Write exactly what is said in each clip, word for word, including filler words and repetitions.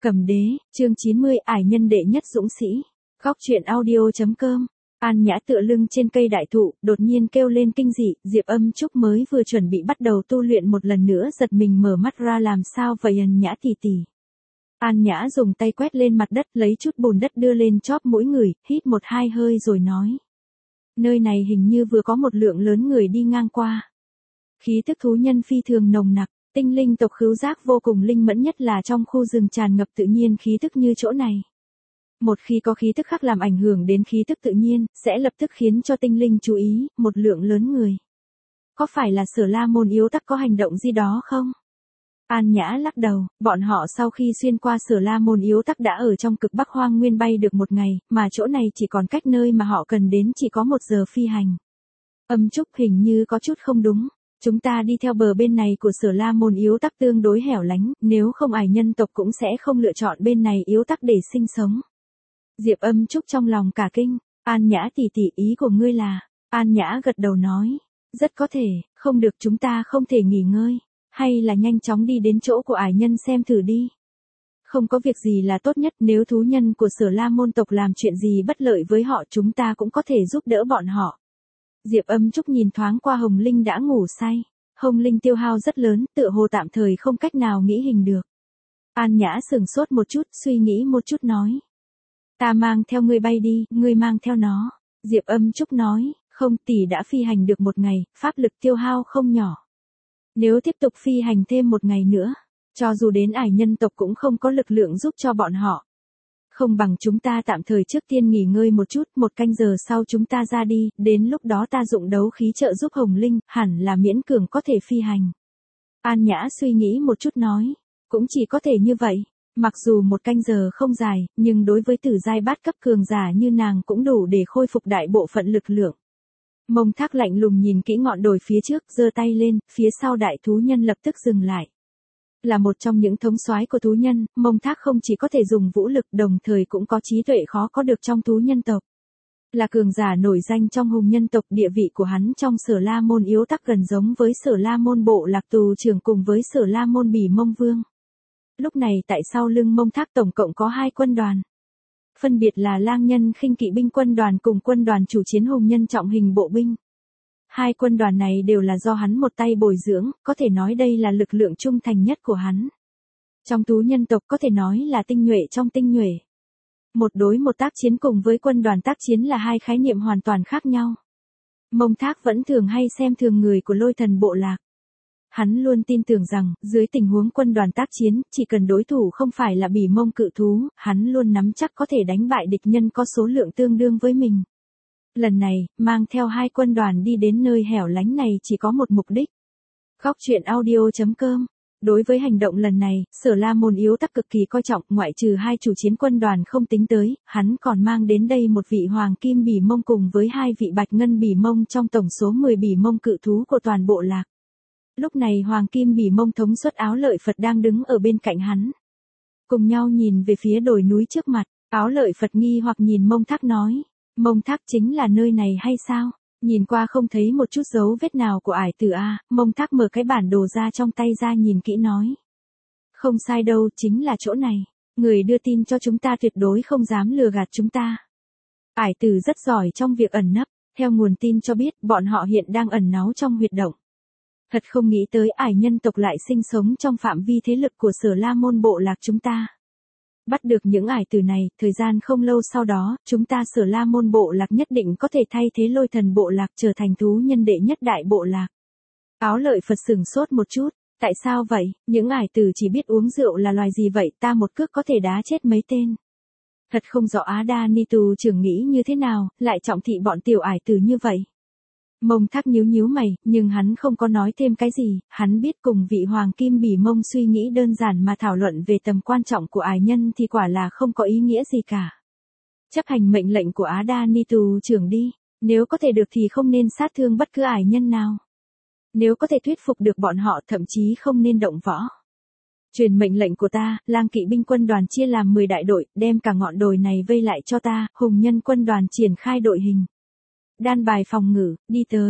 Cầm đế, chương chín mươi, ải nhân đệ nhất dũng sĩ. Góc truyện audio.com. An Nhã tựa lưng trên cây đại thụ, đột nhiên kêu lên kinh dị, Diệp Âm Trúc mới vừa chuẩn bị bắt đầu tu luyện một lần nữa giật mình mở mắt ra làm sao vậy An Nhã tỉ tỉ. An Nhã dùng tay quét lên mặt đất lấy chút bùn đất đưa lên chóp mũi người, hít một hai hơi rồi nói. Nơi này hình như vừa có một lượng lớn người đi ngang qua. Khí tức thú nhân phi thường nồng nặc. Tinh linh tộc khứu giác vô cùng linh mẫn nhất là trong khu rừng tràn ngập tự nhiên khí tức như chỗ này. Một khi có khí tức khác làm ảnh hưởng đến khí tức tự nhiên, sẽ lập tức khiến cho tinh linh chú ý, một lượng lớn người. Có phải là Sở La Môn yếu tắc có hành động gì đó không? An Nhã lắc đầu, bọn họ sau khi xuyên qua Sở La Môn yếu tắc đã ở trong cực Bắc Hoang Nguyên bay được một ngày, mà chỗ này chỉ còn cách nơi mà họ cần đến chỉ có một giờ phi hành. Âm Trúc hình như có chút không đúng. Chúng ta đi theo bờ bên này của Sở La Môn yếu tắc tương đối hẻo lánh, nếu không ải nhân tộc cũng sẽ không lựa chọn bên này yếu tắc để sinh sống. Diệp Âm Trúc trong lòng cả kinh, An Nhã tỉ tỉ ý của ngươi là, An Nhã gật đầu nói, rất có thể, không được chúng ta không thể nghỉ ngơi, hay là nhanh chóng đi đến chỗ của ải nhân xem thử đi. Không có việc gì là tốt nhất, nếu thú nhân của Sở La Môn tộc làm chuyện gì bất lợi với họ chúng ta cũng có thể giúp đỡ bọn họ. Diệp Âm Trúc nhìn thoáng qua Hồng Linh đã ngủ say. Hồng Linh tiêu hao rất lớn, tựa hồ tạm thời không cách nào nghĩ hình được. An Nhã sửng sốt một chút, suy nghĩ một chút nói. Ta mang theo ngươi bay đi, ngươi mang theo nó. Diệp Âm Trúc nói, không tỷ đã phi hành được một ngày, pháp lực tiêu hao không nhỏ. Nếu tiếp tục phi hành thêm một ngày nữa, cho dù đến ải nhân tộc cũng không có lực lượng giúp cho bọn họ. Không bằng chúng ta tạm thời trước tiên nghỉ ngơi một chút, một canh giờ sau chúng ta ra đi, đến lúc đó ta dụng đấu khí trợ giúp Hồng Linh, hẳn là miễn cường có thể phi hành. An Nhã suy nghĩ một chút nói, cũng chỉ có thể như vậy, mặc dù một canh giờ không dài, nhưng đối với tử giai bát cấp cường giả như nàng cũng đủ để khôi phục đại bộ phận lực lượng. Mông Thác lạnh lùng nhìn kỹ ngọn đồi phía trước, giơ tay lên, phía sau đại thú nhân lập tức dừng lại. Là một trong những thống soái của thú nhân, Mông Thác không chỉ có thể dùng vũ lực đồng thời cũng có trí tuệ khó có được trong thú nhân tộc. Là cường giả nổi danh trong hùng nhân tộc, địa vị của hắn trong Sở La Môn yếu tắc gần giống với Sở La Môn bộ lạc tù trưởng cùng với Sở La Môn Bỉ Mông Vương. Lúc này tại sau lưng Mông Thác tổng cộng có hai quân đoàn. Phân biệt là lang nhân khinh kỵ binh quân đoàn cùng quân đoàn chủ chiến hùng nhân trọng hình bộ binh. Hai quân đoàn này đều là do hắn một tay bồi dưỡng, có thể nói đây là lực lượng trung thành nhất của hắn. Trong thú nhân tộc có thể nói là tinh nhuệ trong tinh nhuệ. Một đối một tác chiến cùng với quân đoàn tác chiến là hai khái niệm hoàn toàn khác nhau. Mông Thác vẫn thường hay xem thường người của Lôi Thần bộ lạc. Hắn luôn tin tưởng rằng, dưới tình huống quân đoàn tác chiến, chỉ cần đối thủ không phải là Bỉ Mông cự thú, hắn luôn nắm chắc có thể đánh bại địch nhân có số lượng tương đương với mình. Lần này, mang theo hai quân đoàn đi đến nơi hẻo lánh này chỉ có một mục đích. Góc truyện audio.com. Đối với hành động lần này, Sở La Môn yếu tắc cực kỳ coi trọng, ngoại trừ hai chủ chiến quân đoàn không tính tới, hắn còn mang đến đây một vị Hoàng Kim Bỉ Mông cùng với hai vị Bạch Ngân Bỉ Mông trong tổng số mười Bỉ Mông cự thú của toàn bộ lạc. Lúc này Hoàng Kim Bỉ Mông thống suất Áo Lợi Phật đang đứng ở bên cạnh hắn. Cùng nhau nhìn về phía đồi núi trước mặt, Áo Lợi Phật nghi hoặc nhìn Mông Thác nói. Mông Thác chính là nơi này hay sao? Nhìn qua không thấy một chút dấu vết nào của ải tử A, Mông Thác mở cái bản đồ ra trong tay ra nhìn kỹ nói. Không sai đâu, chính là chỗ này. Người đưa tin cho chúng ta tuyệt đối không dám lừa gạt chúng ta. Ải tử rất giỏi trong việc ẩn nấp, theo nguồn tin cho biết bọn họ hiện đang ẩn náu trong huyệt động. Thật không nghĩ tới ải nhân tộc lại sinh sống trong phạm vi thế lực của Sở La Môn bộ lạc chúng ta. Bắt được những ải tử này, thời gian không lâu sau đó, chúng ta Sở La Môn bộ lạc nhất định có thể thay thế Lôi Thần bộ lạc trở thành thú nhân đệ nhất đại bộ lạc. Áo Lợi Phật sửng sốt một chút, tại sao vậy, những ải tử chỉ biết uống rượu là loài gì vậy, ta một cước có thể đá chết mấy tên. Thật không rõ Á Đa Ni Tù trưởng nghĩ như thế nào, lại trọng thị bọn tiểu ải tử như vậy. Mông Thác nhíu nhíu mày, nhưng hắn không có nói thêm cái gì, hắn biết cùng vị Hoàng Kim Bỉ Mông suy nghĩ đơn giản mà thảo luận về tầm quan trọng của ải nhân thì quả là không có ý nghĩa gì cả. Chấp hành mệnh lệnh của Á Đa Ni Tù trưởng đi, nếu có thể được thì không nên sát thương bất cứ ải nhân nào. Nếu có thể thuyết phục được bọn họ thậm chí không nên động võ. Truyền mệnh lệnh của ta, lang kỵ binh quân đoàn chia làm mười đại đội, đem cả ngọn đồi này vây lại cho ta, hùng nhân quân đoàn triển khai đội hình. Đan bài phòng ngự, đi tới,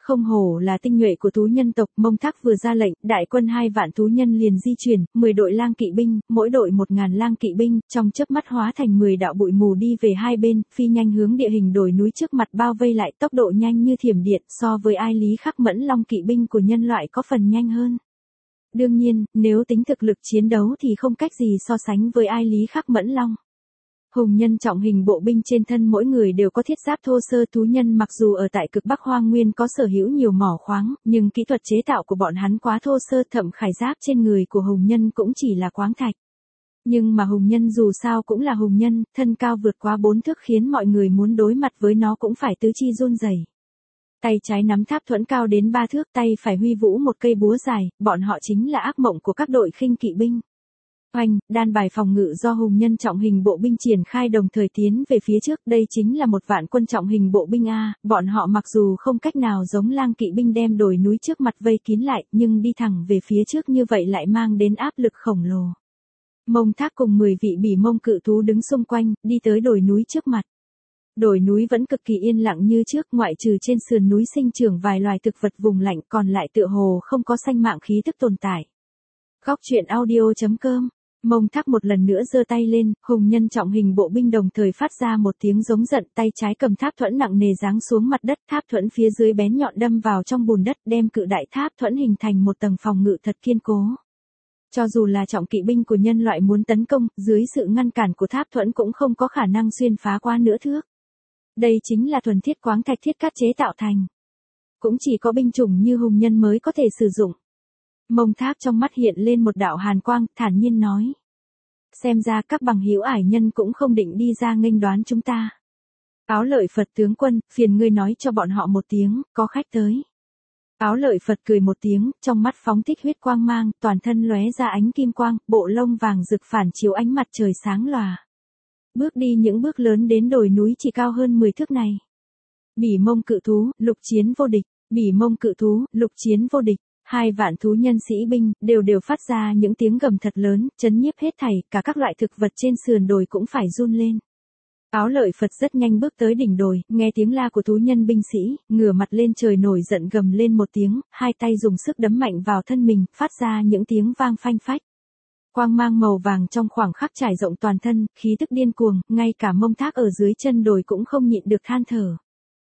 không hổ là tinh nhuệ của thú nhân tộc. Mông Thác vừa ra lệnh, đại quân hai vạn thú nhân liền di chuyển, mười đội lang kỵ binh, mỗi đội một ngàn lang kỵ binh, trong chớp mắt hóa thành mười đạo bụi mù đi về hai bên, phi nhanh hướng địa hình đồi núi trước mặt bao vây lại, tốc độ nhanh như thiểm điện, so với Ai Lý Khắc Mẫn long kỵ binh của nhân loại có phần nhanh hơn. Đương nhiên, nếu tính thực lực chiến đấu thì không cách gì so sánh với Ai Lý Khắc Mẫn long. Hùng nhân trọng hình bộ binh trên thân mỗi người đều có thiết giáp thô sơ. Thú nhân mặc dù ở tại cực Bắc Hoang Nguyên có sở hữu nhiều mỏ khoáng, nhưng kỹ thuật chế tạo của bọn hắn quá thô sơ, thậm khải giáp trên người của hùng nhân cũng chỉ là khoáng thạch. Nhưng mà hùng nhân dù sao cũng là hùng nhân, thân cao vượt quá bốn thước khiến mọi người muốn đối mặt với nó cũng phải tứ chi run rẩy. Tay trái nắm tháp thuẫn cao đến ba thước, tay phải huy vũ một cây búa dài, bọn họ chính là ác mộng của các đội khinh kỵ binh. Oanh, đan bài phòng ngự do hùng nhân trọng hình bộ binh triển khai đồng thời tiến về phía trước, đây chính là một vạn quân trọng hình bộ binh A, bọn họ mặc dù không cách nào giống lang kỵ binh đem đồi núi trước mặt vây kín lại, nhưng đi thẳng về phía trước như vậy lại mang đến áp lực khổng lồ. Mông Thác cùng mười vị bỉ mông cự thú đứng xung quanh, đi tới đồi núi trước mặt. Đồi núi vẫn cực kỳ yên lặng như trước, ngoại trừ trên sườn núi sinh trưởng vài loài thực vật vùng lạnh, còn lại tựa hồ không có sanh mạng khí thức tồn tại. Góc truyện audio chấm com. Mông Thác một lần nữa giơ tay lên, hùng nhân trọng hình bộ binh đồng thời phát ra một tiếng giống giận, tay trái cầm tháp thuẫn nặng nề giáng xuống mặt đất, tháp thuẫn phía dưới bén nhọn đâm vào trong bùn đất, đem cự đại tháp thuẫn hình thành một tầng phòng ngự thật kiên cố. Cho dù là trọng kỵ binh của nhân loại muốn tấn công, dưới sự ngăn cản của tháp thuẫn cũng không có khả năng xuyên phá qua nửa thước. Đây chính là thuần thiết khoáng thạch thiết cát chế tạo thành. Cũng chỉ có binh chủng như hùng nhân mới có thể sử dụng. Mông Thác trong mắt hiện lên một đạo hàn quang, thản nhiên nói. Xem ra các bằng hữu ải nhân cũng không định đi ra nghênh đoán chúng ta. Áo Lợi Phật tướng quân, phiền ngươi nói cho bọn họ một tiếng, có khách tới. Áo Lợi Phật cười một tiếng, trong mắt phóng thích huyết quang mang, toàn thân lóe ra ánh kim quang, bộ lông vàng rực phản chiếu ánh mặt trời sáng lòa. Bước đi những bước lớn đến đồi núi chỉ cao hơn mười thước này. Bỉ mông cự thú, lục chiến vô địch, bỉ mông cự thú, lục chiến vô địch. Hai vạn thú nhân sĩ binh, đều đều phát ra những tiếng gầm thật lớn, chấn nhiếp hết thảy, cả các loại thực vật trên sườn đồi cũng phải run lên. Áo Lợi Phật rất nhanh bước tới đỉnh đồi, nghe tiếng la của thú nhân binh sĩ, ngửa mặt lên trời nổi giận gầm lên một tiếng, hai tay dùng sức đấm mạnh vào thân mình, phát ra những tiếng vang phanh phách. Quang mang màu vàng trong khoảng khắc trải rộng toàn thân, khí tức điên cuồng, ngay cả Mông Thác ở dưới chân đồi cũng không nhịn được than thở.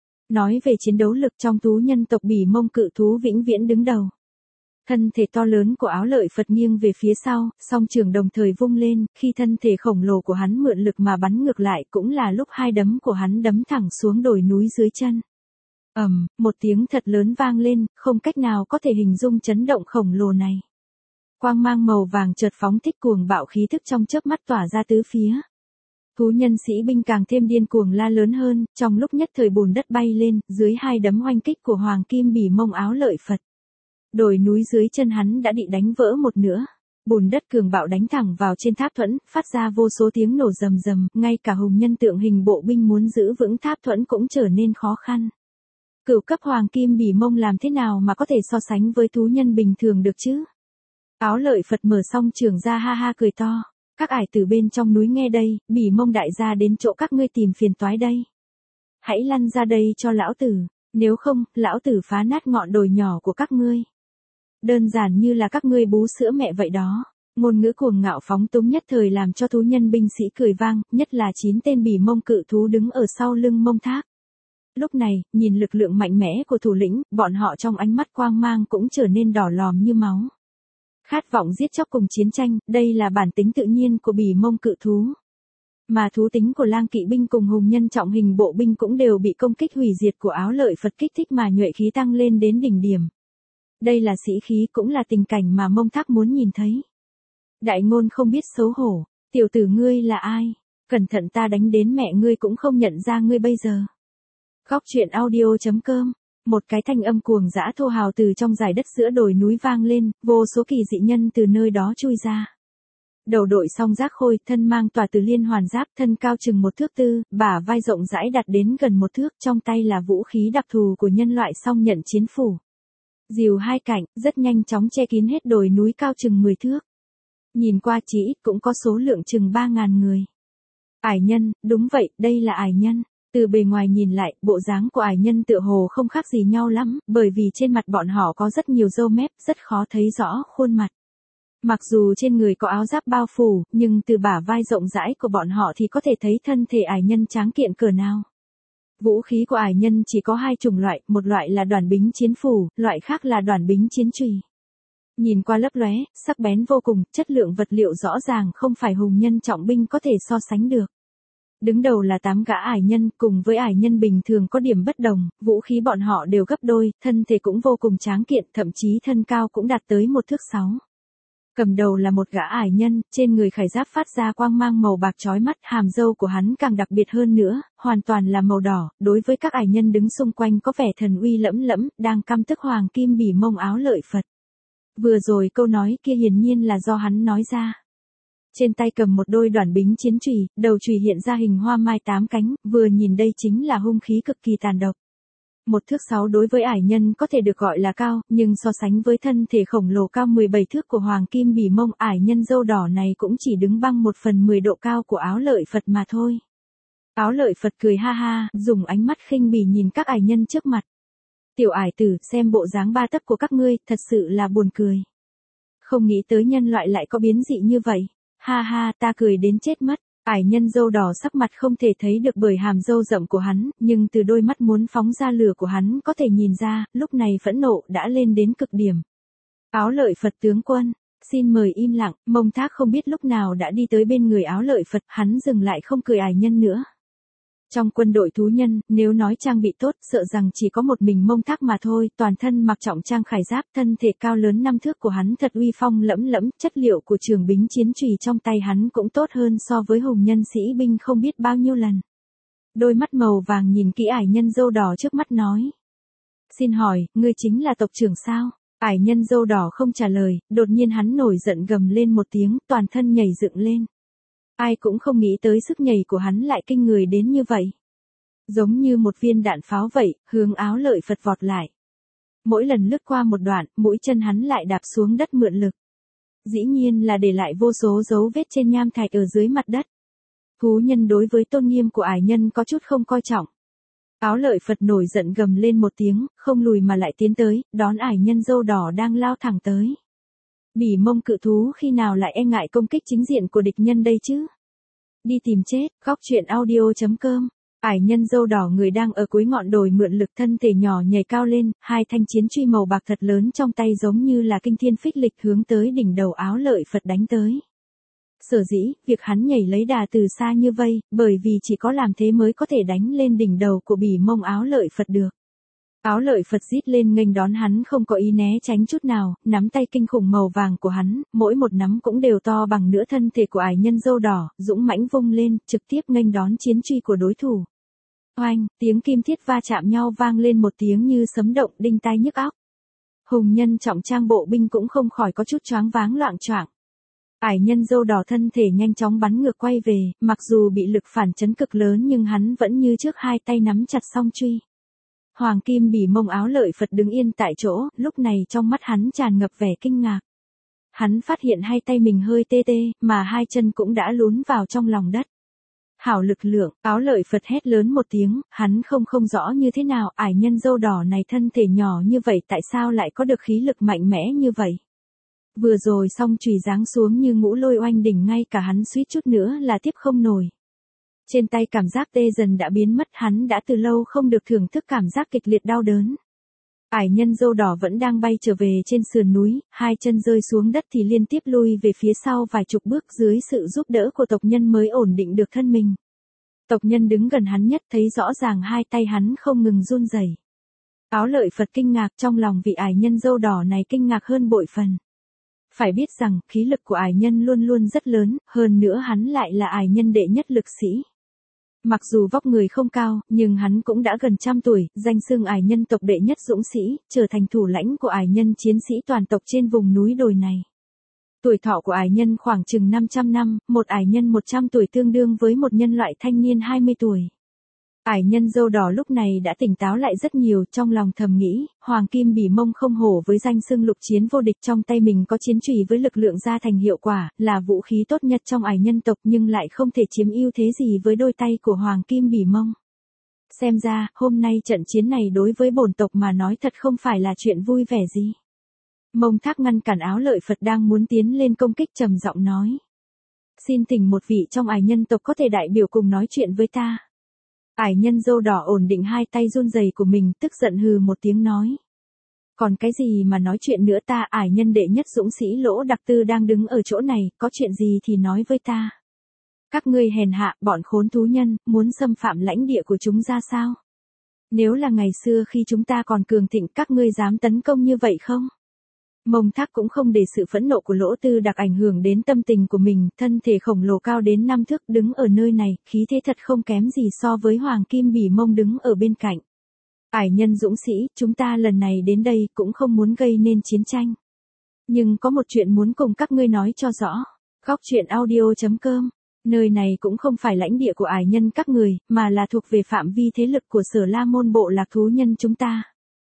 Nói về chiến đấu lực trong thú nhân tộc bỉ mông cự thú vĩnh viễn đứng đầu. Thân thể to lớn của Áo Lợi Phật nghiêng về phía sau, song trường đồng thời vung lên, khi thân thể khổng lồ của hắn mượn lực mà bắn ngược lại cũng là lúc hai đấm của hắn đấm thẳng xuống đồi núi dưới chân. Ầm, một tiếng thật lớn vang lên, không cách nào có thể hình dung chấn động khổng lồ này. Quang mang màu vàng chợt phóng thích cuồng bạo khí thức trong chớp mắt tỏa ra tứ phía. Thú nhân sĩ binh càng thêm điên cuồng la lớn hơn, trong lúc nhất thời bùn đất bay lên, dưới hai đấm oanh kích của Hoàng Kim bỉ mông Áo Lợi Phật. Đồi núi dưới chân hắn đã bị đánh vỡ một nửa. Bùn đất cường bạo đánh thẳng vào trên tháp thuẫn, phát ra vô số tiếng nổ rầm rầm, ngay cả hùng nhân tượng hình bộ binh muốn giữ vững tháp thuẫn cũng trở nên khó khăn. Cửu cấp Hoàng Kim bỉ mông làm thế nào mà có thể so sánh với thú nhân bình thường được chứ? Áo Lợi Phật mở xong trường ra ha ha cười to. Các ải tử bên trong núi nghe đây, bỉ mông đại gia đến chỗ các ngươi tìm phiền toái đây. Hãy lăn ra đây cho lão tử, nếu không, lão tử phá nát ngọn đồi nhỏ của các ngươi. Đơn giản như là các ngươi bú sữa mẹ vậy đó. Ngôn ngữ cuồng ngạo phóng túng nhất thời làm cho thú nhân binh sĩ cười vang, nhất là chín tên bỉ mông cự thú đứng ở sau lưng Mông Thác. Lúc này, nhìn lực lượng mạnh mẽ của thủ lĩnh, bọn họ trong ánh mắt quang mang cũng trở nên đỏ lòm như máu. Khát vọng giết chóc cùng chiến tranh, đây là bản tính tự nhiên của bỉ mông cự thú. Mà thú tính của lang kỵ binh cùng hùng nhân trọng hình bộ binh cũng đều bị công kích hủy diệt của Áo Lợi Phật kích thích mà nhuệ khí tăng lên đến đỉnh điểm. Đây là sĩ khí cũng là tình cảnh mà Mông Thác muốn nhìn thấy. Đại ngôn không biết xấu hổ, tiểu tử ngươi là ai? Cẩn thận ta đánh đến mẹ ngươi cũng không nhận ra ngươi bây giờ. Góc truyện audio chấm com. Một cái thanh âm cuồng dã thô hào từ trong dải đất giữa đồi núi vang lên, vô số kỳ dị nhân từ nơi đó chui ra. Đầu đội song giác khôi, thân mang tòa từ liên hoàn giáp, thân cao chừng một thước tư, bả vai rộng rãi đặt đến gần một thước, trong tay là vũ khí đặc thù của nhân loại song nhận chiến phủ. Dìu hai cạnh, rất nhanh chóng che kín hết đồi núi cao chừng mười thước. Nhìn qua chỉ ít cũng có số lượng chừng ba ngàn người. Ải nhân, đúng vậy, đây là ải nhân. Từ bề ngoài nhìn lại, bộ dáng của ải nhân tựa hồ không khác gì nhau lắm, bởi vì trên mặt bọn họ có rất nhiều râu mép, rất khó thấy rõ khuôn mặt. Mặc dù trên người có áo giáp bao phủ, nhưng từ bả vai rộng rãi của bọn họ thì có thể thấy thân thể ải nhân tráng kiện cỡ nào. Vũ khí của ải nhân chỉ có hai chủng loại, một loại là đoản bính chiến phủ, loại khác là đoản bính chiến chùy. Nhìn qua lấp lóe, sắc bén vô cùng, chất lượng vật liệu rõ ràng không phải hùng nhân trọng binh có thể so sánh được. Đứng đầu là tám gã ải nhân, cùng với ải nhân bình thường có điểm bất đồng, vũ khí bọn họ đều gấp đôi, thân thể cũng vô cùng tráng kiện, thậm chí thân cao cũng đạt tới một thước sáu. Cầm đầu là một gã ải nhân, trên người khải giáp phát ra quang mang màu bạc chói mắt, hàm râu của hắn càng đặc biệt hơn nữa, hoàn toàn là màu đỏ, đối với các ải nhân đứng xung quanh có vẻ thần uy lẫm lẫm, đang căm tức hoàng kim bỉ mông áo lợi Phật. Vừa rồi câu nói kia hiển nhiên là do hắn nói ra. Trên tay cầm một đôi đoản bính chiến chùy, đầu chùy hiện ra hình hoa mai tám cánh, vừa nhìn đây chính là hung khí cực kỳ tàn độc. Một thước sáu đối với ải nhân có thể được gọi là cao, nhưng so sánh với thân thể khổng lồ cao mười bảy thước của hoàng kim bỉ mông, ải nhân râu đỏ này cũng chỉ đứng bằng một phần mười độ cao của áo lợi Phật mà thôi. Áo lợi Phật cười ha ha, dùng ánh mắt khinh bỉ nhìn các ải nhân trước mặt. Tiểu ải tử, xem bộ dáng ba tấc của các ngươi, thật sự là buồn cười. Không nghĩ tới nhân loại lại có biến dị như vậy. Ha ha, ta cười đến chết mất. Ải nhân râu đỏ sắc mặt không thể thấy được bởi hàm râu rậm của hắn, nhưng từ đôi mắt muốn phóng ra lửa của hắn có thể nhìn ra, lúc này phẫn nộ đã lên đến cực điểm. Áo lợi Phật tướng quân, xin mời im lặng, Mông Thác không biết lúc nào đã đi tới bên người áo lợi Phật, hắn dừng lại không cười ải nhân nữa. Trong quân đội thú nhân, nếu nói trang bị tốt, sợ rằng chỉ có một mình Mông Thác mà thôi, toàn thân mặc trọng trang khải giáp, thân thể cao lớn năm thước của hắn thật uy phong lẫm lẫm, chất liệu của trường bính chiến chùy trong tay hắn cũng tốt hơn so với hùng nhân sĩ binh không biết bao nhiêu lần. Đôi mắt màu vàng nhìn kỹ ải nhân râu đỏ trước mắt nói. Xin hỏi, ngươi chính là tộc trưởng sao? Ải nhân râu đỏ không trả lời, đột nhiên hắn nổi giận gầm lên một tiếng, toàn thân nhảy dựng lên. Ai cũng không nghĩ tới sức nhảy của hắn lại kinh người đến như vậy. Giống như một viên đạn pháo vậy, hướng áo lợi Phật vọt lại. Mỗi lần lướt qua một đoạn, mũi chân hắn lại đạp xuống đất mượn lực. Dĩ nhiên là để lại vô số dấu vết trên nham thạch ở dưới mặt đất. Thú nhân đối với tôn nghiêm của ải nhân có chút không coi trọng. Áo lợi Phật nổi giận gầm lên một tiếng, không lùi mà lại tiến tới, đón ải nhân râu đỏ đang lao thẳng tới. Bỉ mông cự thú khi nào lại e ngại công kích chính diện của địch nhân đây chứ? Đi tìm chết, góc truyện audio chấm com. Ải nhân râu đỏ người đang ở cuối ngọn đồi mượn lực thân thể nhỏ nhảy cao lên, hai thanh chiến truy màu bạc thật lớn trong tay giống như là kinh thiên phích lịch hướng tới đỉnh đầu áo lợi Phật đánh tới. Sở dĩ, việc hắn nhảy lấy đà từ xa như vây, bởi vì chỉ có làm thế mới có thể đánh lên đỉnh đầu của bỉ mông áo lợi Phật được. Áo lợi Phật rít lên nghênh đón hắn không có ý né tránh chút nào, nắm tay kinh khủng màu vàng của hắn, mỗi một nắm cũng đều to bằng nửa thân thể của ải nhân râu đỏ, dũng mãnh vung lên, trực tiếp nghênh đón chiến truy của đối thủ. Oanh, tiếng kim thiết va chạm nhau vang lên một tiếng như sấm động đinh tai nhức óc. Hùng nhân trọng trang bộ binh cũng không khỏi có chút choáng váng loạng choạng. Ải nhân râu đỏ thân thể nhanh chóng bắn ngược quay về, mặc dù bị lực phản chấn cực lớn nhưng hắn vẫn như trước hai tay nắm chặt song truy. Hoàng kim bỉ mông áo lợi Phật đứng yên tại chỗ, lúc này trong mắt hắn tràn ngập vẻ kinh ngạc. Hắn phát hiện hai tay mình hơi tê tê, mà hai chân cũng đã lún vào trong lòng đất. Hảo lực lượng, áo lợi Phật hét lớn một tiếng, hắn không không rõ như thế nào, ải nhân râu đỏ này thân thể nhỏ như vậy tại sao lại có được khí lực mạnh mẽ như vậy. Vừa rồi song chùy giáng xuống như ngũ lôi oanh đỉnh ngay cả hắn suýt chút nữa là tiếp không nổi. Trên tay cảm giác tê dần đã biến mất, hắn đã từ lâu không được thưởng thức cảm giác kịch liệt đau đớn. Ải nhân râu đỏ vẫn đang bay trở về trên sườn núi, hai chân rơi xuống đất thì liên tiếp lui về phía sau vài chục bước dưới sự giúp đỡ của tộc nhân mới ổn định được thân mình. Tộc nhân đứng gần hắn nhất thấy rõ ràng hai tay hắn không ngừng run rẩy. Áo lợi Phật kinh ngạc trong lòng vị ải nhân râu đỏ này kinh ngạc hơn bội phần. Phải biết rằng khí lực của ải nhân luôn luôn rất lớn, hơn nữa hắn lại là ải nhân đệ nhất lực sĩ. Mặc dù vóc người không cao, nhưng hắn cũng đã gần trăm tuổi, danh xưng ải nhân tộc đệ nhất dũng sĩ, trở thành thủ lãnh của ải nhân chiến sĩ toàn tộc trên vùng núi đồi này. Tuổi thọ của ải nhân khoảng chừng năm trăm năm, một ải nhân một trăm tuổi tương đương với một nhân loại thanh niên hai mươi tuổi. Ải nhân râu đỏ lúc này đã tỉnh táo lại rất nhiều, trong lòng thầm nghĩ, hoàng kim bỉ mông không hổ với danh xưng lục chiến vô địch, trong tay mình có chiến chùy với lực lượng gia thành hiệu quả, là vũ khí tốt nhất trong ải nhân tộc nhưng lại không thể chiếm ưu thế gì với đôi tay của hoàng kim bỉ mông. Xem ra, hôm nay trận chiến này đối với bổn tộc mà nói thật không phải là chuyện vui vẻ gì. Mông Thác ngăn cản Áo Lợi Phật đang muốn tiến lên công kích, trầm giọng nói. Xin thỉnh một vị trong ải nhân tộc có thể đại biểu cùng nói chuyện với ta. Ải nhân râu đỏ ổn định hai tay run rẩy của mình, tức giận hừ một tiếng nói. Còn cái gì mà nói chuyện nữa, ta ải nhân đệ nhất dũng sĩ Lỗ Đặc Tư đang đứng ở chỗ này, có chuyện gì thì nói với ta. Các ngươi hèn hạ, bọn khốn thú nhân, muốn xâm phạm lãnh địa của chúng ra sao? Nếu là ngày xưa khi chúng ta còn cường thịnh, các ngươi dám tấn công như vậy không? Mông Thác cũng không để sự phẫn nộ của Lỗ Tư Đặc ảnh hưởng đến tâm tình của mình, thân thể khổng lồ cao đến năm thước đứng ở nơi này, khí thế thật không kém gì so với Hoàng Kim Bỉ Mông đứng ở bên cạnh. Ải nhân dũng sĩ, chúng ta lần này đến đây cũng không muốn gây nên chiến tranh. Nhưng có một chuyện muốn cùng các ngươi nói cho rõ. Góc truyện audio chấm com. Nơi này cũng không phải lãnh địa của ải nhân các người, mà là thuộc về phạm vi thế lực của Sở La Môn bộ lạc thú nhân chúng ta.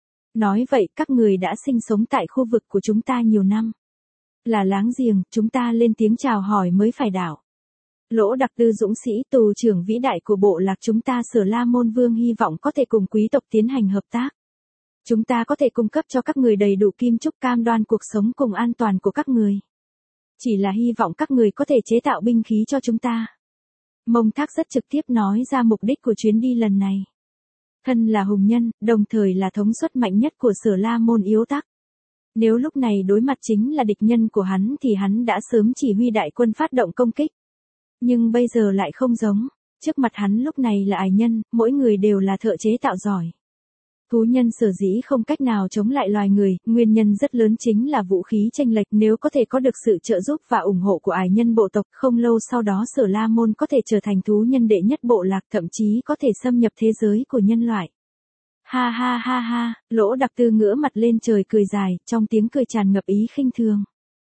Nói vậy các người đã sinh sống tại khu vực của chúng ta nhiều năm. Là láng giềng, chúng ta lên tiếng chào hỏi mới phải đảo. Lỗ Đặc Tư dũng sĩ tù trưởng vĩ đại của bộ lạc chúng ta Sở La Môn Vương hy vọng có thể cùng quý tộc tiến hành hợp tác. Chúng ta có thể cung cấp cho các người đầy đủ kim chúc cam đoan cuộc sống cùng an toàn của các người. Chỉ là hy vọng các người có thể chế tạo binh khí cho chúng ta. Mông Thác rất trực tiếp nói ra mục đích của chuyến đi lần này. Thân là hùng nhân, đồng thời là thống suất mạnh nhất của Sở La Môn Yếu Tắc. Nếu lúc này đối mặt chính là địch nhân của hắn thì hắn đã sớm chỉ huy đại quân phát động công kích. Nhưng bây giờ lại không giống, trước mặt hắn lúc này là ải nhân, mỗi người đều là thợ chế tạo giỏi. Thú nhân sở dĩ không cách nào chống lại loài người, nguyên nhân rất lớn chính là vũ khí chênh lệch, nếu có thể có được sự trợ giúp và ủng hộ của ải nhân bộ tộc, không lâu sau đó Sở La Môn có thể trở thành thú nhân đệ nhất bộ lạc, thậm chí có thể xâm nhập thế giới của nhân loại. Ha ha ha ha, Lỗ Đặc Tư ngửa mặt lên trời cười dài, trong tiếng cười tràn ngập ý khinh thường.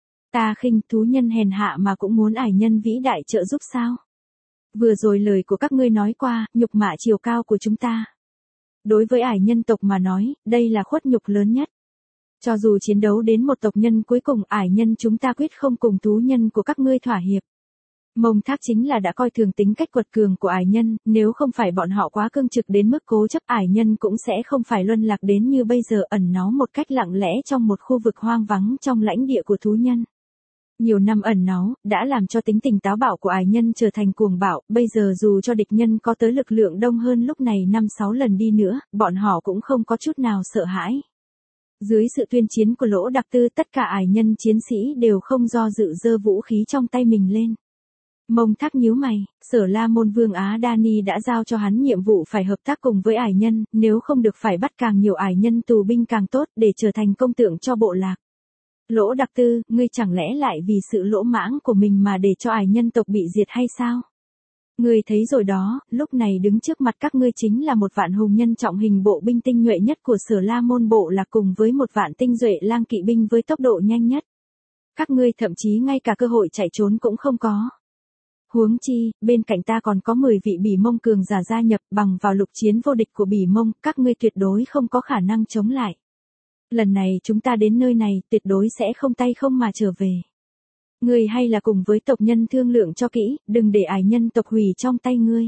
Ta khinh, thú nhân hèn hạ mà cũng muốn ải nhân vĩ đại trợ giúp sao? Vừa rồi lời của các ngươi nói qua, nhục mạ chiều cao của chúng ta. Đối với ải nhân tộc mà nói, đây là khuất nhục lớn nhất. Cho dù chiến đấu đến một tộc nhân cuối cùng, ải nhân chúng ta quyết không cùng thú nhân của các ngươi thỏa hiệp. Mông Thác chính là đã coi thường tính cách quật cường của ải nhân, nếu không phải bọn họ quá cương trực đến mức cố chấp, ải nhân cũng sẽ không phải luân lạc đến như bây giờ, ẩn náu một cách lặng lẽ trong một khu vực hoang vắng trong lãnh địa của thú nhân. Nhiều năm ẩn náu, đã làm cho tính tình táo bạo của ải nhân trở thành cuồng bạo, bây giờ dù cho địch nhân có tới lực lượng đông hơn lúc này năm sáu lần đi nữa, bọn họ cũng không có chút nào sợ hãi. Dưới sự tuyên chiến của Lỗ Đặc Tư, tất cả ải nhân chiến sĩ đều không do dự giơ vũ khí trong tay mình lên. Mông Thác nhíu mày, Sở La Môn Vương Á Đani đã giao cho hắn nhiệm vụ phải hợp tác cùng với ải nhân, nếu không được phải bắt càng nhiều ải nhân tù binh càng tốt để trở thành công tượng cho bộ lạc. Lỗ Đặc Tư, ngươi chẳng lẽ lại vì sự lỗ mãng của mình mà để cho ải nhân tộc bị diệt hay sao? Ngươi thấy rồi đó, lúc này đứng trước mặt các ngươi chính là một vạn hùng nhân trọng hình bộ binh tinh nhuệ nhất của Sở La Môn bộ lạc cùng với một vạn tinh duệ lang kỵ binh với tốc độ nhanh nhất. Các ngươi thậm chí ngay cả cơ hội chạy trốn cũng không có. Huống chi, bên cạnh ta còn có mười vị Bỉ Mông cường giả gia nhập, bằng vào lục chiến vô địch của Bỉ Mông, các ngươi tuyệt đối không có khả năng chống lại. Lần này chúng ta đến nơi này, tuyệt đối sẽ không tay không mà trở về. Ngươi hay là cùng với tộc nhân thương lượng cho kỹ, đừng để ải nhân tộc hủy trong tay ngươi.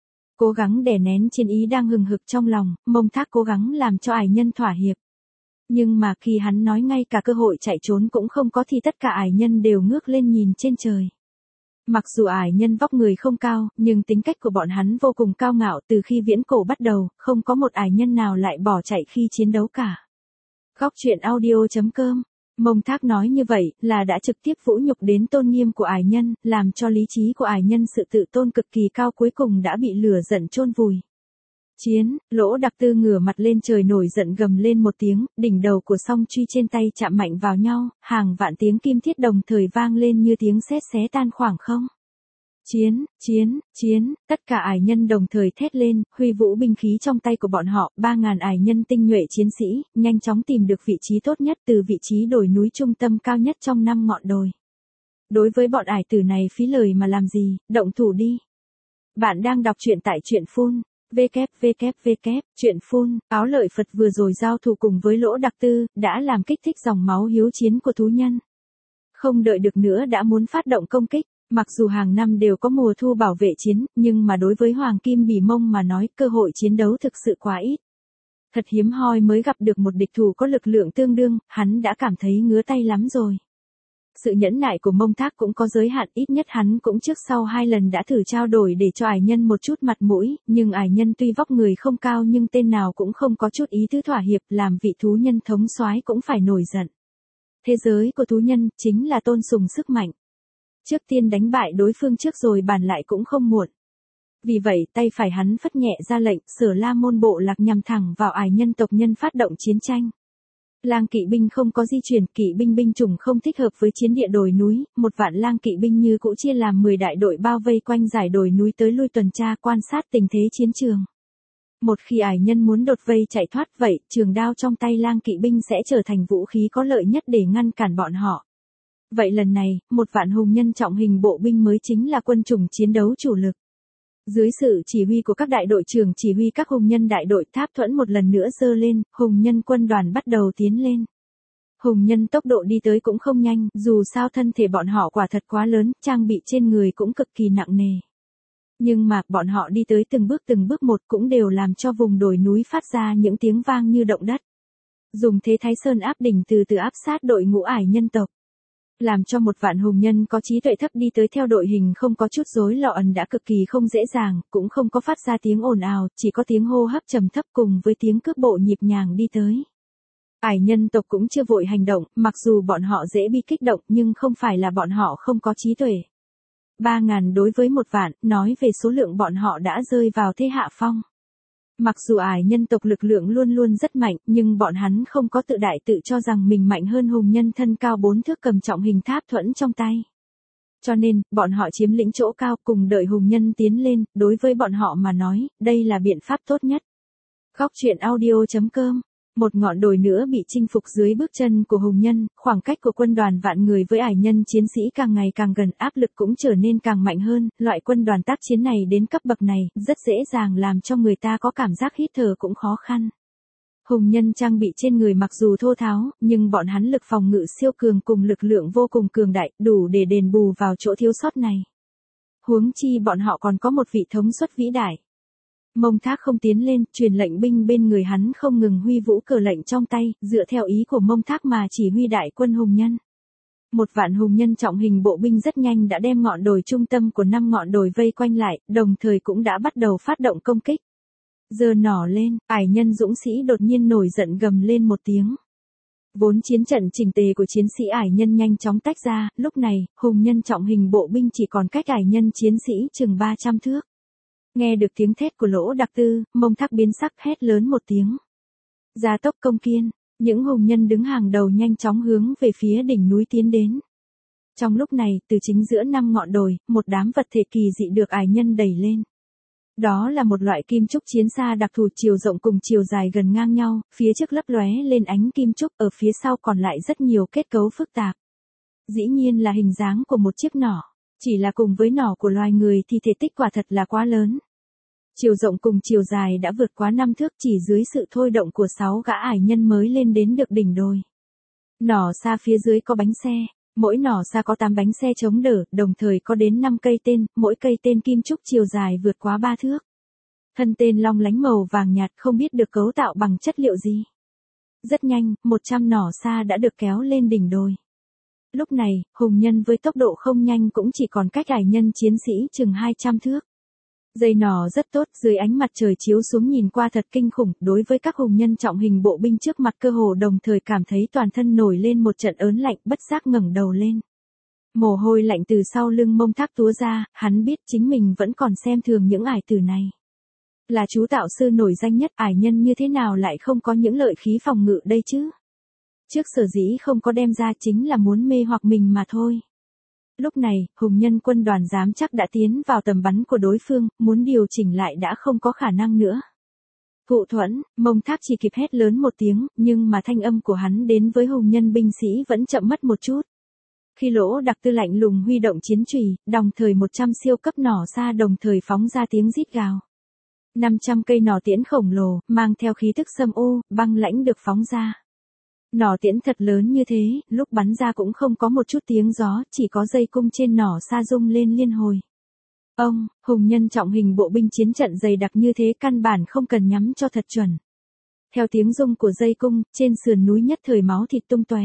Cố gắng đè nén chiến ý đang hừng hực trong lòng, Mông Thác cố gắng làm cho ải nhân thỏa hiệp. Nhưng mà khi hắn nói ngay cả cơ hội chạy trốn cũng không có thì tất cả ải nhân đều ngước lên nhìn trên trời. Mặc dù ải nhân vóc người không cao, nhưng tính cách của bọn hắn vô cùng cao ngạo, từ khi viễn cổ bắt đầu, không có một ải nhân nào lại bỏ chạy khi chiến đấu cả. Góc truyện audio chấm com. Mông Thác nói như vậy, là đã trực tiếp vũ nhục đến tôn nghiêm của ải nhân, làm cho lý trí của ải nhân sự tự tôn cực kỳ cao cuối cùng đã bị lửa giận chôn vùi. Chiến, Lỗ Đặc Tư ngửa mặt lên trời nổi giận gầm lên một tiếng, đỉnh đầu của song truy trên tay chạm mạnh vào nhau, hàng vạn tiếng kim thiết đồng thời vang lên như tiếng sét xé tan khoảng không. Chiến, chiến, chiến, tất cả ải nhân đồng thời thét lên, huy vũ binh khí trong tay của bọn họ, ba ngàn ải nhân tinh nhuệ chiến sĩ, nhanh chóng tìm được vị trí tốt nhất từ vị trí đồi núi trung tâm cao nhất trong năm ngọn đồi. Đối với bọn ải tử này phí lời mà làm gì, động thủ đi. Bạn đang đọc truyện tại truyện phun. www, truyện phun, Áo Lợi Phật vừa rồi giao thủ cùng với Lỗ Đặc Tư, đã làm kích thích dòng máu hiếu chiến của thú nhân. Không đợi được nữa đã muốn phát động công kích, Mặc dù hàng năm đều có mùa thu bảo vệ chiến, nhưng mà đối với Hoàng Kim Bỉ Mông mà nói cơ hội chiến đấu thực sự quá ít. Thật hiếm hoi mới gặp được một địch thủ có lực lượng tương đương, hắn đã cảm thấy ngứa tay lắm rồi. Sự nhẫn nại của Mông Thác cũng có giới hạn, ít nhất hắn cũng trước sau hai lần đã thử trao đổi để cho ải nhân một chút mặt mũi, nhưng ải nhân tuy vóc người không cao nhưng tên nào cũng không có chút ý tứ thỏa hiệp, làm vị thú nhân thống soái cũng phải nổi giận. Thế giới của thú nhân chính là tôn sùng sức mạnh. Trước tiên đánh bại đối phương trước rồi bàn lại cũng không muộn. Vì vậy tay phải hắn phất nhẹ ra lệnh, Sở La Môn bộ lạc nhằm thẳng vào ải nhân tộc nhân phát động chiến tranh. Lang kỵ binh không có di chuyển, kỵ binh binh chủng không thích hợp với chiến địa đồi núi, một vạn lang kỵ binh như cũ chia làm mười đại đội bao vây quanh dải đồi núi tới lui tuần tra quan sát tình thế chiến trường. Một khi ải nhân muốn đột vây chạy thoát vậy, trường đao trong tay lang kỵ binh sẽ trở thành vũ khí có lợi nhất để ngăn cản bọn họ. Vậy lần này, một vạn hùng nhân trọng hình bộ binh mới chính là quân chủng chiến đấu chủ lực. Dưới sự chỉ huy của các đại đội trưởng chỉ huy các hùng nhân đại đội, tháp thuẫn một lần nữa giơ lên, hùng nhân quân đoàn bắt đầu tiến lên. Hùng nhân tốc độ đi tới cũng không nhanh, dù sao thân thể bọn họ quả thật quá lớn, trang bị trên người cũng cực kỳ nặng nề. Nhưng mà, bọn họ đi tới từng bước từng bước một cũng đều làm cho vùng đồi núi phát ra những tiếng vang như động đất. Dùng thế Thái Sơn áp đỉnh từ từ áp sát đội ngũ ải nhân tộc. Làm cho một vạn hùng nhân có trí tuệ thấp đi tới theo đội hình không có chút rối loạn đã cực kỳ không dễ dàng, cũng không có phát ra tiếng ồn ào, chỉ có tiếng hô hấp trầm thấp cùng với tiếng cước bộ nhịp nhàng đi tới. Ải nhân tộc cũng chưa vội hành động, mặc dù bọn họ dễ bị kích động nhưng không phải là bọn họ không có trí tuệ. Ba ngàn đối với một vạn, nói về số lượng bọn họ đã rơi vào thế hạ phong. Mặc dù ải nhân tộc lực lượng luôn luôn rất mạnh, nhưng bọn hắn không có tự đại tự cho rằng mình mạnh hơn hùng nhân thân cao bốn thước cầm trọng hình tháp thuẫn trong tay. Cho nên, bọn họ chiếm lĩnh chỗ cao cùng đợi hùng nhân tiến lên, đối với bọn họ mà nói, đây là biện pháp tốt nhất. Góc truyện audio chấm com. Một ngọn đồi nữa bị chinh phục dưới bước chân của hùng nhân, khoảng cách của quân đoàn vạn người với ải nhân chiến sĩ càng ngày càng gần, áp lực cũng trở nên càng mạnh hơn, loại quân đoàn tác chiến này đến cấp bậc này, rất dễ dàng làm cho người ta có cảm giác hít thở cũng khó khăn. Hùng nhân trang bị trên người mặc dù thô tháo, nhưng bọn hắn lực phòng ngự siêu cường cùng lực lượng vô cùng cường đại, đủ để đền bù vào chỗ thiếu sót này. Huống chi bọn họ còn có một vị thống suất vĩ đại. Mông Thác không tiến lên, truyền lệnh binh bên người hắn không ngừng huy vũ cờ lệnh trong tay, dựa theo ý của Mông Thác mà chỉ huy đại quân hùng nhân. Một vạn hùng nhân trọng hình bộ binh rất nhanh đã đem ngọn đồi trung tâm của năm ngọn đồi vây quanh lại, đồng thời cũng đã bắt đầu phát động công kích. Giơ nỏ lên, ải nhân dũng sĩ đột nhiên nổi giận gầm lên một tiếng. Vốn chiến trận chỉnh tề của chiến sĩ ải nhân nhanh chóng tách ra, lúc này, hùng nhân trọng hình bộ binh chỉ còn cách ải nhân chiến sĩ chừng ba trăm thước. Nghe được tiếng thét của Lỗ Đặc Tư, Mông Thác biến sắc hét lớn một tiếng. Gia tốc công kiên, những hùng nhân đứng hàng đầu nhanh chóng hướng về phía đỉnh núi tiến đến. Trong lúc này, từ chính giữa năm ngọn đồi, một đám vật thể kỳ dị được ải nhân đẩy lên. Đó là một loại kim trúc chiến xa đặc thù chiều rộng cùng chiều dài gần ngang nhau, phía trước lấp lóe lên ánh kim trúc, ở phía sau còn lại rất nhiều kết cấu phức tạp. Dĩ nhiên là hình dáng của một chiếc nỏ. Chỉ là cùng với nỏ của loài người thì thể tích quả thật là quá lớn. Chiều rộng cùng chiều dài đã vượt quá năm thước, chỉ dưới sự thôi động của sáu gã ải nhân mới lên đến được đỉnh đồi. Nỏ xa phía dưới có bánh xe, mỗi nỏ xa có tám bánh xe chống đỡ, đồng thời có đến năm cây tên, mỗi cây tên kim trúc chiều dài vượt quá ba thước. Thân tên long lánh màu vàng nhạt không biết được cấu tạo bằng chất liệu gì. Rất nhanh, một trăm nỏ xa đã được kéo lên đỉnh đồi. Lúc này, hùng nhân với tốc độ không nhanh cũng chỉ còn cách ải nhân chiến sĩ chừng hai trăm thước. Dây nỏ rất tốt, dưới ánh mặt trời chiếu xuống nhìn qua thật kinh khủng, đối với các hùng nhân trọng hình bộ binh trước mặt cơ hồ đồng thời cảm thấy toàn thân nổi lên một trận ớn lạnh, bất giác ngẩng đầu lên. Mồ hôi lạnh từ sau lưng Mông Thác túa ra, hắn biết chính mình vẫn còn xem thường những ải tử này. Là chú tạo sư nổi danh nhất, ải nhân như thế nào lại không có những lợi khí phòng ngự đây chứ? Trước sở dĩ không có đem ra chính là muốn mê hoặc mình mà thôi. Lúc này, hùng nhân quân đoàn dám chắc đã tiến vào tầm bắn của đối phương, muốn điều chỉnh lại đã không có khả năng nữa. Cụ Thuẫn, Mông Thác chỉ kịp hét lớn một tiếng, nhưng mà thanh âm của hắn đến với hùng nhân binh sĩ vẫn chậm mất một chút. Khi Lỗ Đặc Tư lạnh lùng huy động chiến chùy, đồng thời một trăm siêu cấp nỏ xa đồng thời phóng ra tiếng rít gào. năm trăm cây nỏ tiễn khổng lồ, mang theo khí tức xâm u, băng lãnh được phóng ra. Nỏ tiễn thật lớn như thế, lúc bắn ra cũng không có một chút tiếng gió, chỉ có dây cung trên nỏ sa rung lên liên hồi. Ông, hùng nhân trọng hình bộ binh chiến trận dày đặc như thế căn bản không cần nhắm cho thật chuẩn. Theo tiếng rung của dây cung, trên sườn núi nhất thời máu thịt tung tóe.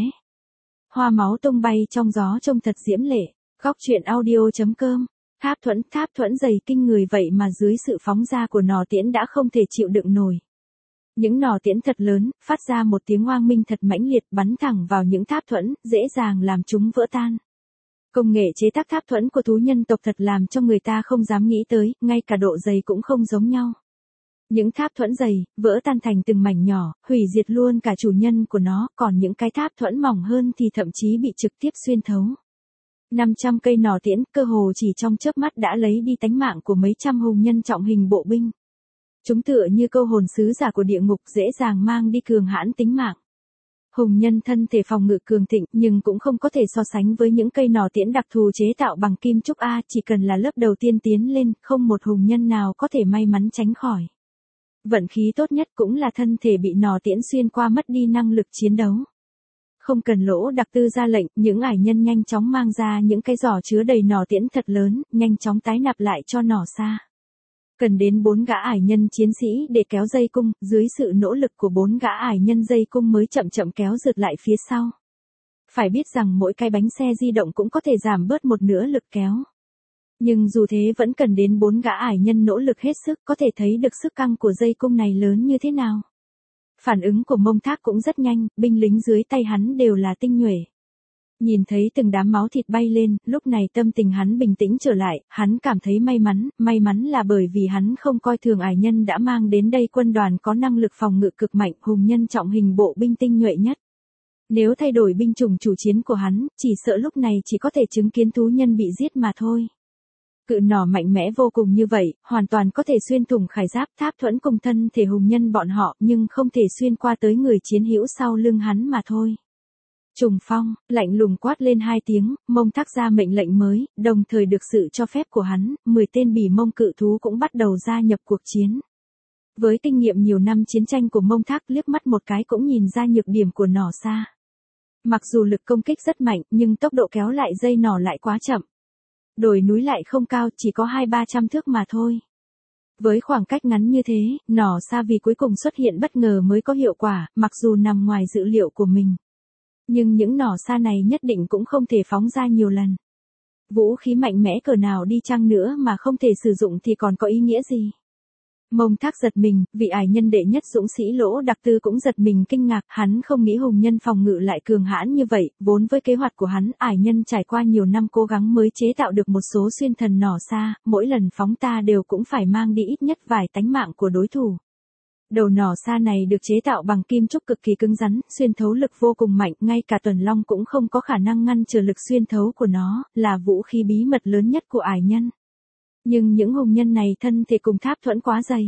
Hoa máu tung bay trong gió trông thật diễm lệ. Góc truyện audio chấm com. Tháp thuẫn, tháp thuẫn dày kinh người vậy mà dưới sự phóng ra của nỏ tiễn đã không thể chịu đựng nổi. Những nỏ tiễn thật lớn, phát ra một tiếng oang minh thật mãnh liệt bắn thẳng vào những tháp thuẫn, dễ dàng làm chúng vỡ tan. Công nghệ chế tác tháp thuẫn của thú nhân tộc thật làm cho người ta không dám nghĩ tới, ngay cả độ dày cũng không giống nhau. Những tháp thuẫn dày, vỡ tan thành từng mảnh nhỏ, hủy diệt luôn cả chủ nhân của nó, còn những cái tháp thuẫn mỏng hơn thì thậm chí bị trực tiếp xuyên thấu. năm trăm cây nỏ tiễn, cơ hồ chỉ trong chớp mắt đã lấy đi tánh mạng của mấy trăm hùng nhân trọng hình bộ binh. Chúng tựa như câu hồn sứ giả của địa ngục dễ dàng mang đi cường hãn tính mạng. Hùng nhân thân thể phòng ngự cường thịnh nhưng cũng không có thể so sánh với những cây nỏ tiễn đặc thù chế tạo bằng kim trúc A, chỉ cần là lớp đầu tiên tiến lên, không một hùng nhân nào có thể may mắn tránh khỏi. Vận khí tốt nhất cũng là thân thể bị nỏ tiễn xuyên qua mất đi năng lực chiến đấu. Không cần Lỗ Đặc Tư ra lệnh, những ải nhân nhanh chóng mang ra những cái giỏ chứa đầy nỏ tiễn thật lớn, nhanh chóng tái nạp lại cho nỏ xa. Cần đến bốn gã ải nhân chiến sĩ để kéo dây cung, dưới sự nỗ lực của bốn gã ải nhân dây cung mới chậm chậm kéo rượt lại phía sau. Phải biết rằng mỗi cái bánh xe di động cũng có thể giảm bớt một nửa lực kéo. Nhưng dù thế vẫn cần đến bốn gã ải nhân nỗ lực hết sức, có thể thấy được sức căng của dây cung này lớn như thế nào. Phản ứng của Mông Thác cũng rất nhanh, binh lính dưới tay hắn đều là tinh nhuệ. Nhìn thấy từng đám máu thịt bay lên, lúc này tâm tình hắn bình tĩnh trở lại, hắn cảm thấy may mắn, may mắn là bởi vì hắn không coi thường ải nhân đã mang đến đây quân đoàn có năng lực phòng ngự cực mạnh, hùng nhân trọng hình bộ binh tinh nhuệ nhất. Nếu thay đổi binh chủng chủ chiến của hắn, chỉ sợ lúc này chỉ có thể chứng kiến thú nhân bị giết mà thôi. Cự nỏ mạnh mẽ vô cùng như vậy, hoàn toàn có thể xuyên thủng khải giáp tháp thuẫn cùng thân thể hùng nhân bọn họ, nhưng không thể xuyên qua tới người chiến hữu sau lưng hắn mà thôi. Trùng phong, lạnh lùng quát lên hai tiếng, Mông Thác ra mệnh lệnh mới, đồng thời được sự cho phép của hắn, mười tên bỉ mông cự thú cũng bắt đầu gia nhập cuộc chiến. Với kinh nghiệm nhiều năm chiến tranh của Mông Thác liếc mắt một cái cũng nhìn ra nhược điểm của nỏ xa. Mặc dù lực công kích rất mạnh, nhưng tốc độ kéo lại dây nỏ lại quá chậm. Đồi núi lại không cao, chỉ có hai ba trăm thước mà thôi. Với khoảng cách ngắn như thế, nỏ xa vì cuối cùng xuất hiện bất ngờ mới có hiệu quả, mặc dù nằm ngoài dự liệu của mình. Nhưng những nỏ xa này nhất định cũng không thể phóng ra nhiều lần. Vũ khí mạnh mẽ cỡ nào đi chăng nữa mà không thể sử dụng thì còn có ý nghĩa gì? Mông Thác giật mình, vị ải nhân đệ nhất dũng sĩ Lỗ Đặc Tư cũng giật mình kinh ngạc, hắn không nghĩ hùng nhân phòng ngự lại cường hãn như vậy, vốn với kế hoạch của hắn, ải nhân trải qua nhiều năm cố gắng mới chế tạo được một số xuyên thần nỏ xa, mỗi lần phóng ta đều cũng phải mang đi ít nhất vài tánh mạng của đối thủ. Đầu nỏ xa này được chế tạo bằng kim trúc cực kỳ cứng rắn, xuyên thấu lực vô cùng mạnh, ngay cả Tuần Long cũng không có khả năng ngăn trở lực xuyên thấu của nó, là vũ khí bí mật lớn nhất của ải nhân. Nhưng những hùng nhân này thân thể cùng tháp thuẫn quá dày.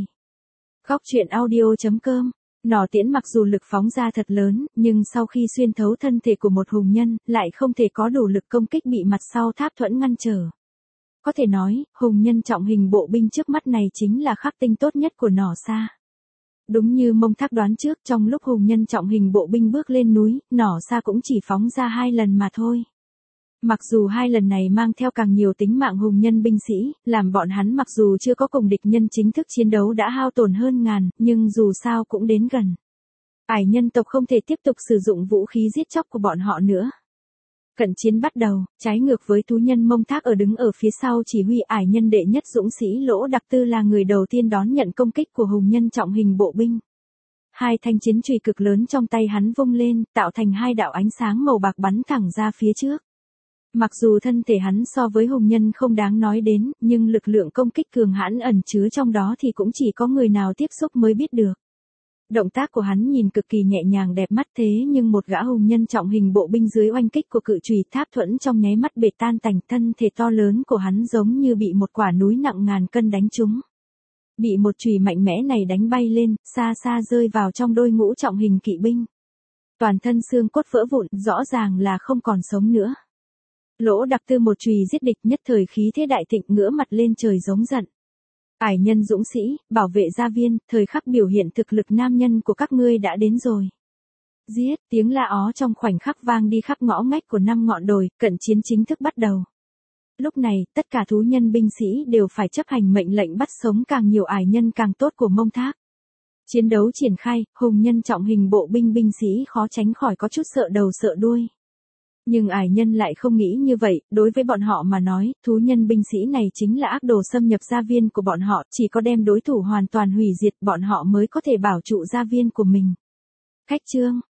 Góc truyện audio chấm com. Nỏ tiễn mặc dù lực phóng ra thật lớn, nhưng sau khi xuyên thấu thân thể của một hùng nhân, lại không thể có đủ lực công kích bị mặt sau tháp thuẫn ngăn trở. Có thể nói, hùng nhân trọng hình bộ binh trước mắt này chính là khắc tinh tốt nhất của nỏ xa. Đúng như Mông Thác đoán trước, trong lúc hùng nhân trọng hình bộ binh bước lên núi, nỏ xa cũng chỉ phóng ra hai lần mà thôi. Mặc dù hai lần này mang theo càng nhiều tính mạng hùng nhân binh sĩ, làm bọn hắn mặc dù chưa có cùng địch nhân chính thức chiến đấu đã hao tổn hơn ngàn, nhưng dù sao cũng đến gần. Ải nhân tộc không thể tiếp tục sử dụng vũ khí giết chóc của bọn họ nữa. Cận chiến bắt đầu, trái ngược với thú nhân Mông Thác ở đứng ở phía sau chỉ huy ải nhân đệ nhất dũng sĩ Lỗ Đặc Tư là người đầu tiên đón nhận công kích của hùng nhân trọng hình bộ binh. Hai thanh chiến chùy cực lớn trong tay hắn vung lên, tạo thành hai đạo ánh sáng màu bạc bắn thẳng ra phía trước. Mặc dù thân thể hắn so với hùng nhân không đáng nói đến, nhưng lực lượng công kích cường hãn ẩn chứa trong đó thì cũng chỉ có người nào tiếp xúc mới biết được. Động tác của hắn nhìn cực kỳ nhẹ nhàng đẹp mắt thế nhưng một gã hùng nhân trọng hình bộ binh dưới oanh kích của cự chùy tháp thuẫn trong nháy mắt bể tan tành, thân thể to lớn của hắn giống như bị một quả núi nặng ngàn cân đánh trúng. Bị một chùy mạnh mẽ này đánh bay lên, xa xa rơi vào trong đôi ngũ trọng hình kỵ binh. Toàn thân xương cốt vỡ vụn, rõ ràng là không còn sống nữa. Lỗ Đặc Tư một chùy giết địch, nhất thời khí thế đại thịnh, ngửa mặt lên trời giống giận. Ải nhân dũng sĩ, bảo vệ gia viên, thời khắc biểu hiện thực lực nam nhân của các ngươi đã đến rồi. Giết, tiếng la ó trong khoảnh khắc vang đi khắp ngõ ngách của năm ngọn đồi, cận chiến chính thức bắt đầu. Lúc này, tất cả thú nhân binh sĩ đều phải chấp hành mệnh lệnh bắt sống càng nhiều ải nhân càng tốt của Mông Thác. Chiến đấu triển khai, hùng nhân trọng hình bộ binh binh sĩ khó tránh khỏi có chút sợ đầu sợ đuôi. Nhưng ải nhân lại không nghĩ như vậy, đối với bọn họ mà nói, thú nhân binh sĩ này chính là ác đồ xâm nhập gia viên của bọn họ, chỉ có đem đối thủ hoàn toàn hủy diệt bọn họ mới có thể bảo trụ gia viên của mình. Khách chương,